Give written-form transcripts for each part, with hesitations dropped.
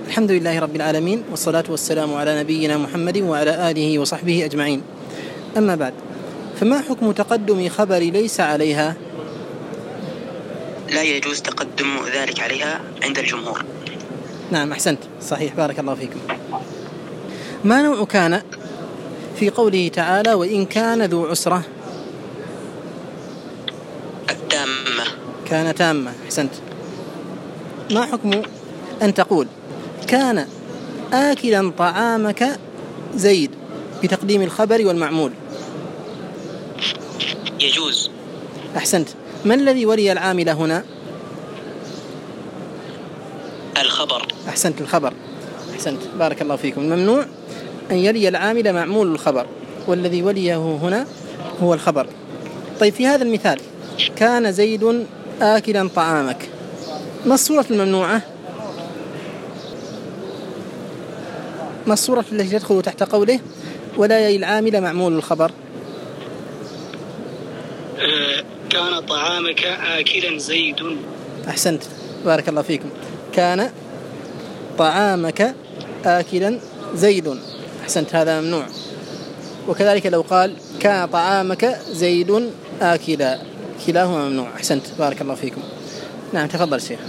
الحمد لله رب العالمين، والصلاة والسلام على نبينا محمد وعلى آله وصحبه أجمعين. أما بعد، فما حكم تقدم خبر ليس عليها؟ لا يجوز تقدم ذلك عليها عند الجمهور. نعم، أحسنت، صحيح، بارك الله فيكم. ما نوع كان في قوله تعالى وإن كان ذو عسرة؟ التامة. كان تامة، أحسنت. ما حكم أن تقول كان آكلا طعامك زيد بتقديم الخبر والمعمول؟ يجوز. أحسنت. ما الذي ولي العامل هنا؟ الخبر. أحسنت، الخبر، أحسنت، بارك الله فيكم. الممنوع أن يلي العامل معمول الخبر، والذي وليه هنا هو الخبر. طيب، في هذا المثال كان زيد آكلا طعامك، ما الصورة الممنوعة؟ ما الصورة التي تدخل تحت قوله ولا يلي العامل معمول الخبر؟ كان طعامك آكلا زيد. أحسنت، بارك الله فيكم. كان طعامك آكلا زيد، أحسنت، هذا ممنوع. وكذلك لو قال كان طعامك زيد آكلا، كلاهما ممنوع. أحسنت، بارك الله فيكم. نعم، تفضل شيخ.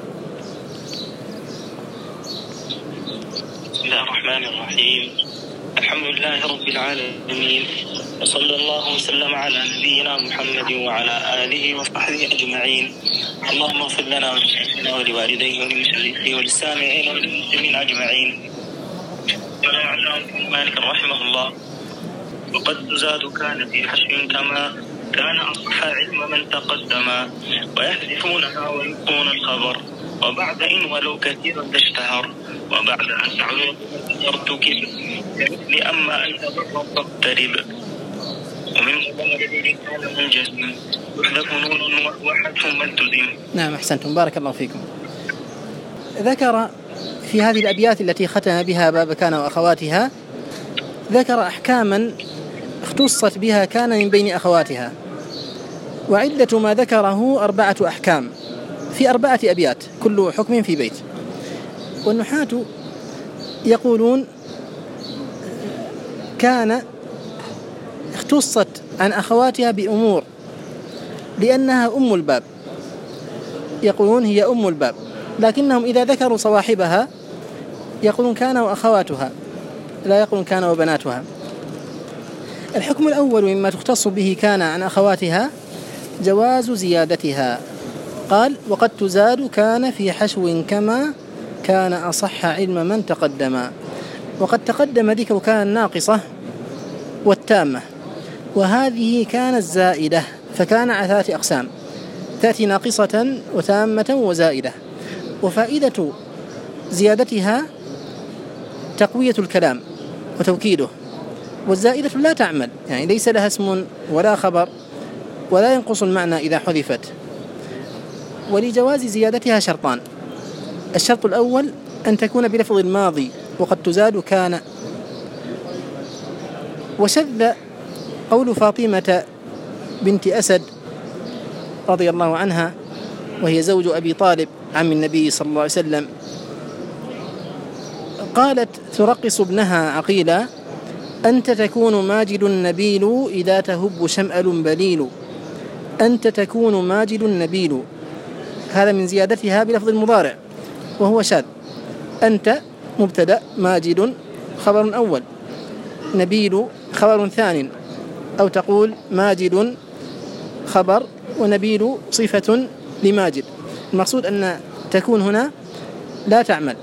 بسم الله الرحمن الرحيم. الحمد لله رب العالمين، وصلى الله وسلم على نبينا محمد وعلى آله وصحبه أجمعين. اللهم اغفر لنا ولشيخنا ولوالديه ولمشايخه وللسامعين وللمسلمين أجمعين. قال علامة مالك رحمه الله: وقد تزاد كان في حشو كما كان أصح علم من تقدم، ويحذفونها ويبقون الخبر، وبعد إن ولو كثيرا تشتهر، وبعد أن تعود ترتكب لأما أن تضر تقترب، ومن الذي كان منجزم يحذف نون وحذف ملتزم. نعم، أحسنتم، بارك الله فيكم. ذكر في هذه الأبيات التي ختم بها باب كان وأخواتها، ذكر أحكاما اختصت بها كان من بين أخواتها، وعدة ما ذكره 4 أحكام في 4 أبيات، كل حكم في بيت. والنحاة يقولون كان اختصت عن أخواتها بأمور لأنها أم الباب، يقولون هي أم الباب، لكنهم إذا ذكروا صواحبها يقولون كان وأخواتها، لا يقولون كان وبناتها. الحكم الأول مما تختص به كان عن أخواتها جواز زيادتها. قال وقد تزاد كان في حشو كما كان أصح علم من تقدم. وقد تقدم ذكر كان الناقصة والتامة، وهذه كانت زائدة، فكان على 3 أقسام: تأتي ناقصة وتامة وزائدة. وفائدة زيادتها تقوية الكلام وتوكيده، والزائدة لا تعمل، يعني ليس لها اسم ولا خبر ولا ينقص المعنى إذا حذفت. ولجواز زيادتها شرطان: الشرط الأول أن تكون بلفظ الماضي، وقد تزاد كان. وشذ قول فاطمة بنت أسد رضي الله عنها، وهي زوج أبي طالب عم النبي صلى الله عليه وسلم، قالت ترقص ابنها عقيلا: أنت تكون ماجد نبيل إذا تهب شمأل بليل. أنت تكون ماجد نبيل، هذا من زيادتها بلفظ المضارع وهو شاذ. أنت مبتدأ، ماجد خبر أول، نبيل خبر ثاني، أو تقول ماجد خبر ونبيل صفة لماجد. المقصود أن تكون هنا لا تعمل.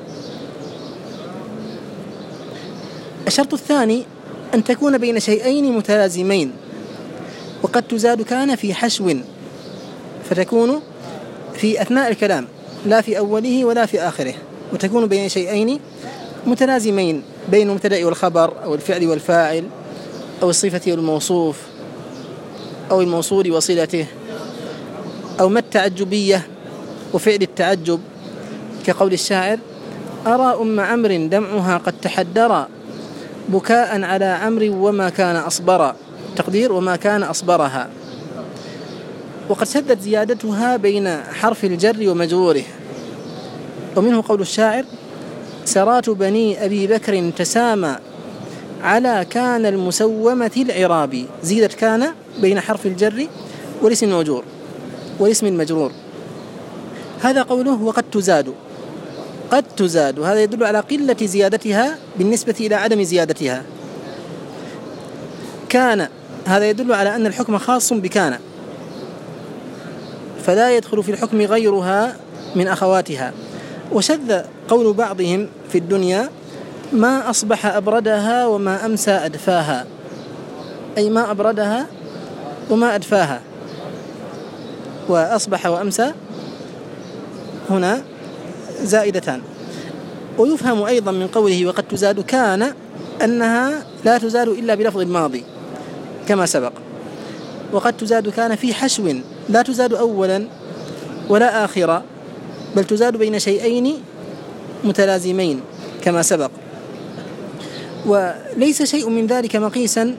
الشرط الثاني أن تكون بين شيئين متلازمين، وقد تزاد كان في حشو، فتكون في أثناء الكلام لا في أوله ولا في آخره، وتكون بين شيئين متلازمين، بين المبتدأ والخبر أو الفعل والفاعل أو الصفة والموصوف أو الموصول وصلته، أو ما التعجبية وفعل التعجب، كقول الشاعر: أرى أم عمرو دمعها قد تحدرا بكاء على عمرو وما كان أصبرا، تقدير وما كان أصبرها. وقد شدت زيادتها بين حرف الجر ومجروره، ومنه قول الشاعر: سرات بني أبي بكر تسامى على كان المسومة العرابي. زيدت كان بين حرف الجر والاسم المجرور. هذا قوله وقد تزاد. قد تزاد هذا يدل على قلة زيادتها بالنسبة إلى عدم زيادتها. كان هذا يدل على أن الحكم خاص بكان، فلا يدخل في الحكم غيرها من أخواتها. وشذ قول بعضهم في الدنيا ما أصبح أبردها وما أمسى أدفاها، أي ما أبردها وما أدفاها، وأصبح وأمسى هنا زائدتان. ويفهم أيضا من قوله وقد تزاد كان أنها لا تزاد إلا بلفظ الماضي كما سبق. وقد تزاد كان في حشو، لا تزاد أولا ولا آخرا، بل تزاد بين شيئين متلازمين كما سبق. وليس شيء من ذلك مقيسا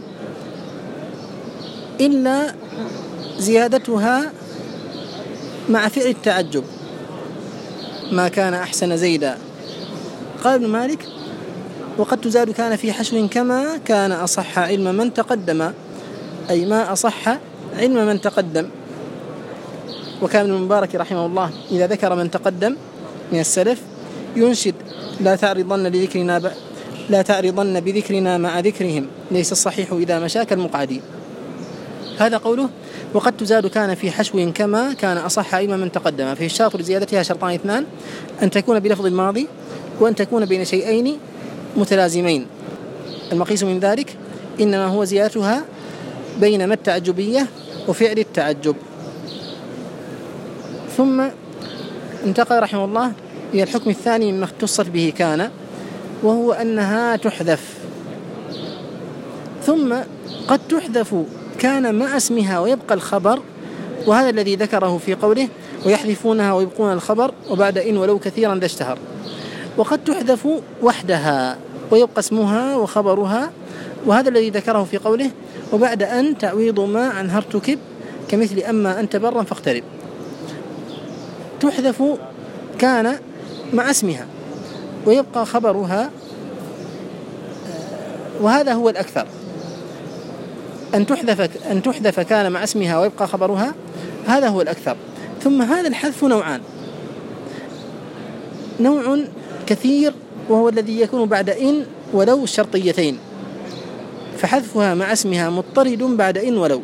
إلا زيادتها مع فعل التعجب. ما كان أحسن زيدا. قال ابن مالك وقد تزاد كان في حشو كما كان أصح علم من تقدم، أي ما أصح علم من تقدم. وكان ابن المبارك رحمه الله إذا ذكر من تقدم من السلف ينشد لا تعرضن بذكرنا مع ذكرهم، ليس الصحيح إذا مشاك المقعدين. هذا قوله وقد تزاد كان في حشو كما كان أصح علم من تقدم. في الشرط لزيادتها شرطان اثنان: أن تكون بلفظ الماضي، وأن تكون بين شيئين متلازمين. المقيس من ذلك إنما هو زيادتها بين ما التعجبية وفعل التعجب. ثم انتقل رحمه الله إلى الحكم الثاني مما اختصت به كان، وهو أنها تحذف. ثم قد تحذف كان مع اسمها ويبقى الخبر، وهذا الذي ذكره في قوله ويحذفونها ويبقون الخبر وبعد إن ولو كثيرا ذا اشتهر. وقد تحذف وحدها ويبقى اسمها وخبرها، وهذا الذي ذكره في قوله وبعد أن تعويض ما عنها ارتكب كمثل أما أنت برا فاقترب. تحذف كان مع اسمها ويبقى خبرها، وهذا هو الأكثر. أن تحذف كان مع اسمها ويبقى خبرها، هذا هو الأكثر. ثم هذا الحذف نوعان: نوع كثير وهو الذي يكون بعد إن ولو الشرطيتين، فحذفها مع اسمها مضطرد بعد إن ولو.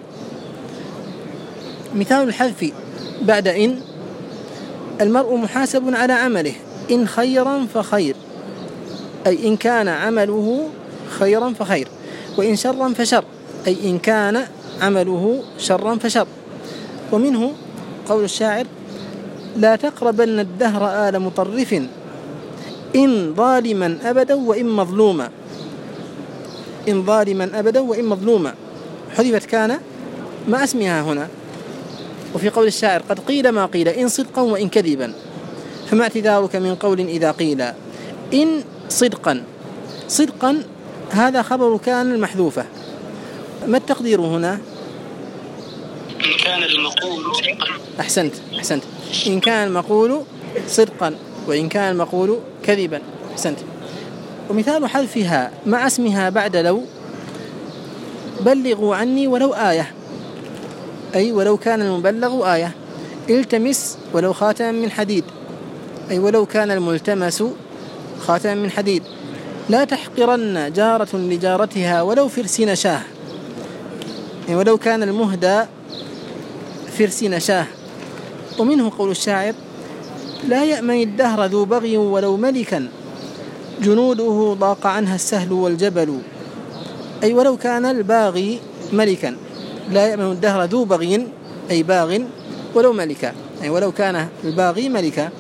مثال الحذف بعد إن: المرء محاسب على عمله إن خيرا فخير، أي إن كان عمله خيرا فخير، وإن شرا فشر، أي إن كان عمله شرا فشر. ومنه قول الشاعر لا تقربن الدهر آل مطرف إن ظالما أبدا وإن مظلوما. إن ظالما أبدا وإن مظلوما، حذفت كان مع اسمها هنا. وفي قول الشاعر قد قيل ما قيل إن صدقا وإن كذبا، فما اعتذارك من قول إذا قيل إن صدقا. صدقا هذا خبر كان المحذوفة. ما التقدير هنا؟ إن كان المقول صدقا. أحسنت. إن كان المقول صدقا وإن كان المقول كذبا. أحسنت. ومثال حذفها مع اسمها بعد لو: بلغوا عني ولو آية، أي ولو كان المبلغ آية. التمس ولو خاتم من حديد، أي ولو كان الملتمس خاتم من حديد. لا تحقرن جارة لجارتها ولو فرس نشاه، يعني ولو كان المهدى فرس نشاه. ومنه قول الشاعر لا يأمن الدهر ذو بغي ولو ملكا جنوده ضاق عنها السهل والجبل، أي ولو كان الباغي ملكا. لا يأمن الدهر ذو بغي أي باغ ولو ملكا، أي ولو كان الباغي ملكا.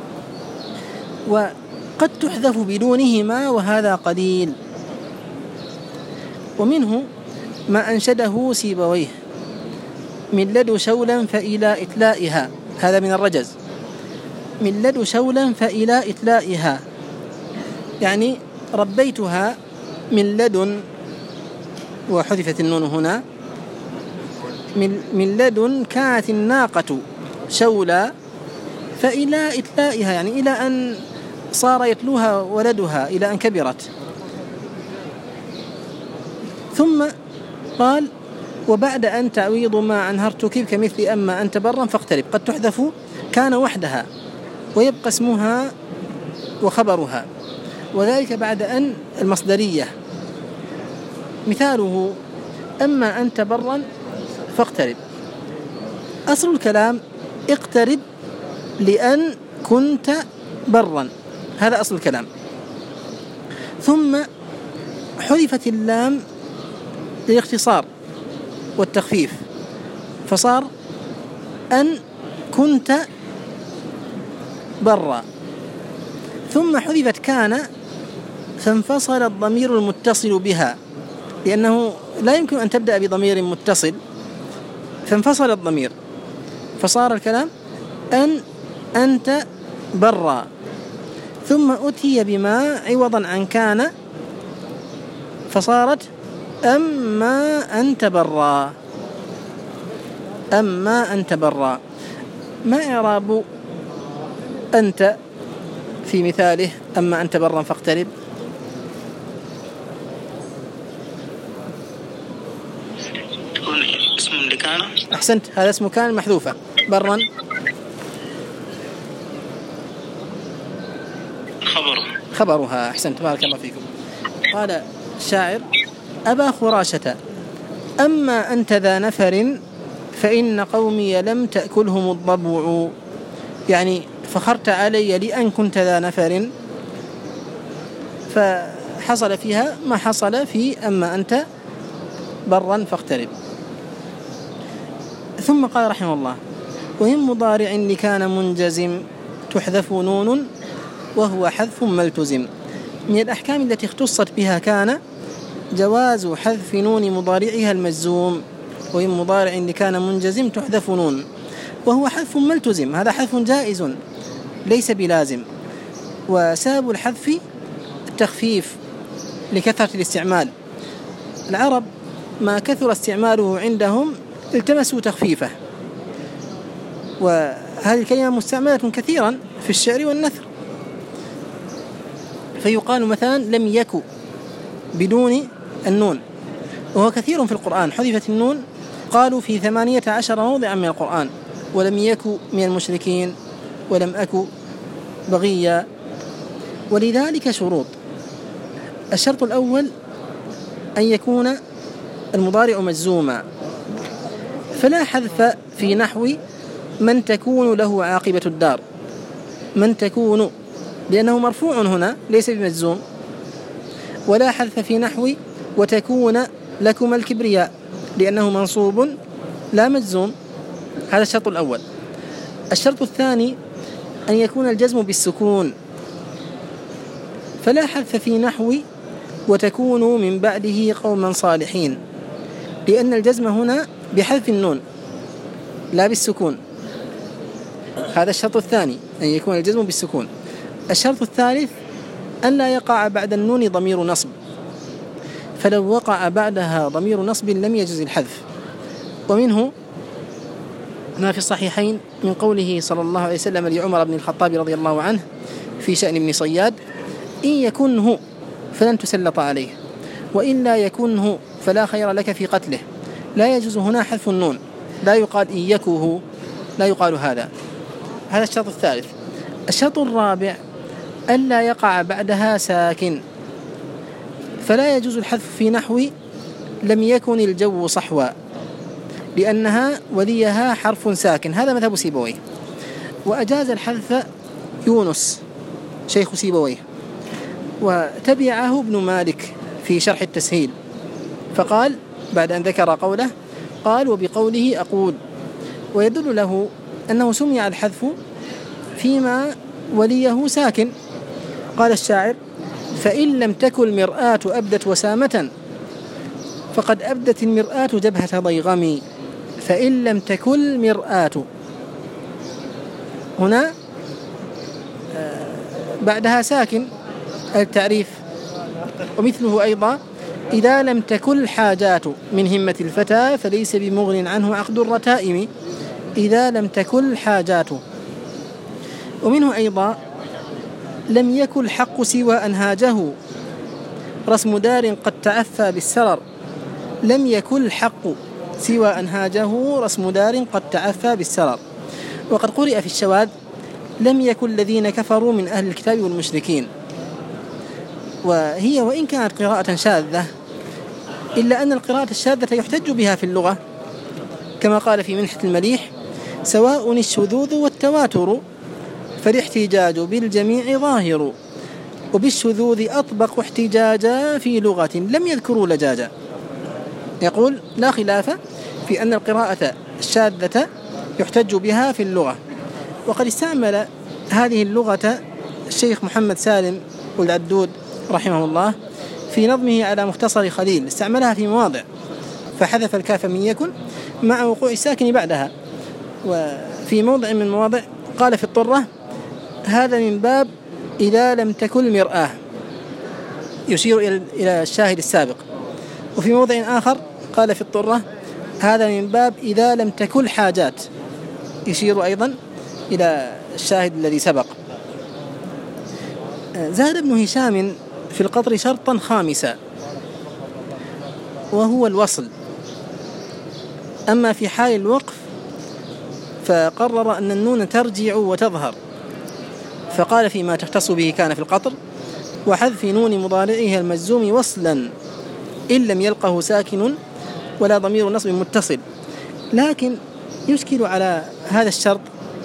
وقد تحذف بدونهما وهذا قليل. ومنه ما أنشده سيبويه من لدى شولا فإلى إتلائها، هذا من الرجز. من لدى شولا فإلى إتلائها، يعني ربيتها من لدن، وحذفت النون هنا. من لدن كانت الناقة شولا فإلى إتلائها، يعني إلى أن صار يتلوها ولدها إلى أن كبرت. ثم قال: وبعد أن تعويض ما عنها ارتكب كمثل أما أنت برا فاقترب، قد تحذف كان وحدها ويبقى اسمها وخبرها، وذلك بعد أن المصدرية. مثاله: أما أنت برا فاقترب. أصل الكلام: اقترب لأن كنت برا، هذا أصل الكلام. ثم حذفت اللام للاختصار والتخفيف، فصار أن كنت برا. ثم حذفت كان فانفصل الضمير المتصل بها، لأنه لا يمكن أن تبدأ بضمير متصل، فانفصل الضمير، فصار الكلام: أن أنت برا. ثم أتي بما عوضا عن كان، فصارت أما أنت برا. أما أنت برا. ما إعراب أنت في مثاله أما أنت برا فاقترب؟ تكون اسم لكان. أحسنت، هذا اسم كان محذوفة. برا خبرها. أحسنت، بارك الله فيكم. قال الشاعر: أبا خراشة أما أنت ذا نفر فإن قومي لم تأكلهم الضبع. يعني فخرت علي لأن كنت ذا نفر، فحصل فيها ما حصل في أما أنت برا فاقترب. ثم قال رحمه الله: وإن مضارع لكان منجزم تحذف نون وهو حذف ملتزم. من الأحكام التي اختصت بها كان جواز حذف نون مضارعها المجزوم. وإن مضارع لكان منجزم تحذف نون وهو حذف ملتزم، هذا حذف جائز ليس بلازم. وسبب الحذف التخفيف لكثرة الاستعمال. العرب ما كثر استعماله عندهم التمسوا تخفيفه، وهذه الكلمة مستعملة كثيرا في الشعر والنثر. فيقال مثلا: لم يكن بدون النون، وهو كثير في القرآن. حذفت النون قالوا في 18 موضعا من القرآن: ولم يكن من المشركين، ولم أكن بغيا. ولذلك شروط: الشرط الأول أن يكون المضارع مجزوما، فلا حذف في نحو من تكون له عاقبة الدار. من تكون لأنه مرفوع هنا ليس بمجزوم. ولا حذف في نحو وتكون لكم الكبرياء لأنه منصوب لا مجزوم. هذا الشرط الأول. الشرط الثاني أن يكون الجزم بالسكون، فلا حذف في نحو وتكونوا من بعده قوما صالحين، لأن الجزم هنا بحذف النون لا بالسكون. هذا الشرط الثاني، أن يكون الجزم بالسكون. الشرط الثالث أن لا يقع بعد النون ضمير نصب، فلو وقع بعدها ضمير نصب لم يجز الحذف. ومنه ما في الصحيحين من قوله صلى الله عليه وسلم لعمر بن الخطاب رضي الله عنه في شأن ابن صياد: إن يكنه فلن تسلط عليه، وإن لا يكنه فلا خير لك في قتله. لا يجوز هنا حذف النون، لا يقال إن يكه، لا يقال هذا. هذا الشرط الثالث. الشرط الرابع ألا يقع بعدها ساكن، فلا يجوز الحذف في نحو لم يكن الجو صحوا، لأنها وليها حرف ساكن. هذا مذهب سيبويه. وأجاز الحذف يونس شيخ سيبويه، وتبعه ابن مالك في شرح التسهيل، فقال بعد أن ذكر قوله قال: وبقوله أقول. ويدل له أنه سمع الحذف فيما وليه ساكن. قال الشاعر: فإن لم تكن المرآة أبدت وسامة فقد أبدت المرآة جبهة ضيغم. فإن لم تكن المرآة، هنا بعدها ساكن التعريف. ومثله أيضا: إذا لم تكن الحاجات من همة الفتى فليس بمغن عنه عقد الرتائم. إذا لم تكن الحاجات. ومنه أيضا لم يكن الحق سوى أن هاجه رسم دار قد تعفى بالسرر. لم يكن الحق سوى أن هاجه رسم دار قد تعفى بالسرر. وقد قرئ في الشواذ لم يكن الذين كفروا من أهل الكتاب والمشركين. وهي وإن كانت قراءة شاذة إلا أن القراءة الشاذة يحتج بها في اللغة، كما قال في منحة المليح: سواء الشذوذ والتواتر فالاحتجاج بالجميع ظاهر، وبالشذوذ أطبق احتجاجا في لغة لم يذكروا لجاجا. يقول: لا خلاف في أن القراءة الشاذة يحتج بها في اللغة. وقد استعمل هذه اللغة الشيخ محمد سالم والعدود رحمه الله في نظمه على مختصر خليل، استعملها في مواضع فحذف الكاف من يكن مع وقوع الساكن بعدها. وفي موضع من المواضع قال في الطرة: هذا من باب إذا لم تكن مرآة، يشير إلى الشاهد السابق. وفي موضع آخر قال في الطرة: هذا من باب إذا لم تكن حاجات، يشير أيضا إلى الشاهد الذي سبق. زاد ابن هشام في القطر شرطا خامسا وهو الوصل. أما في حال الوقف فقرر أن النون ترجع وتظهر، فقال فيما تختص به كان في القطر: وحذف نون مضارعها المجزوم وصلا إن لم يلقه ساكن ولا ضمير نصب متصل. لكن يشكل على هذا الشرط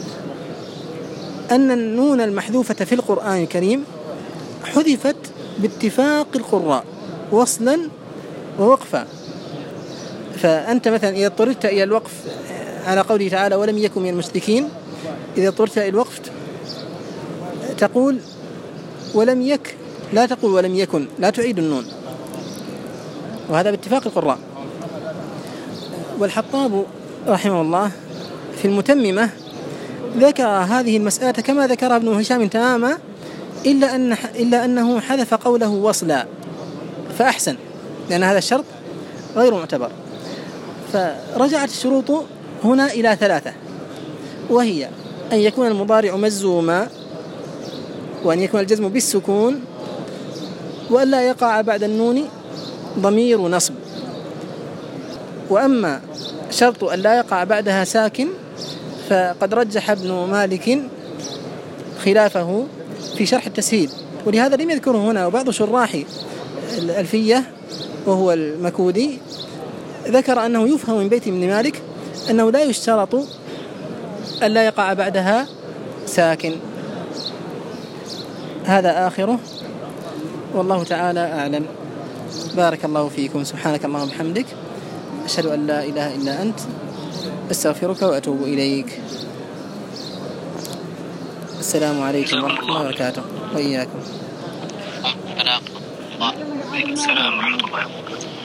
أن النون المحذوفة في القرآن الكريم حذفت باتفاق القراء وصلا ووقفا. فأنت مثلا إذا اضطررت إلى الوقف على قوله تعالى: ولم يكن من المشركين، إذا اضطررت إلى الوقف تقول ولم يك، لا تقول ولم يكن، لا تعيد النون، وهذا باتفاق القراء. والحطاب رحمه الله في المتممة ذكر هذه المسألة كما ذكرها ابن هشام تماما، إلا أنه حذف قوله وصلا فأحسن، لأن هذا الشرط غير معتبر. فرجعت الشروط هنا إلى ثلاثة، وهي أن يكون المضارع مجزوما، وأن يكون الجزم بالسكون، وأن لا يقع بعد النون ضمير نصب. وأما شرط أن لا يقع بعدها ساكن فقد رجح ابن مالك خلافه في شرح التسهيل، ولهذا لم يذكره هنا. وبعض شراح الألفية وهو المكودي ذكر أنه يفهم من بيت ابن مالك أنه لا يشترط أن لا يقع بعدها ساكن. هذا آخره، والله تعالى أعلم. بارك الله فيكم. سبحانك اللهم وبحمدك، أشهد أن لا إله إلا أنت، أستغفرك وأتوب إليك. السلام عليكم ورحمة الله وبركاته. وإياكم. السلام ورحمة الله وبركاته.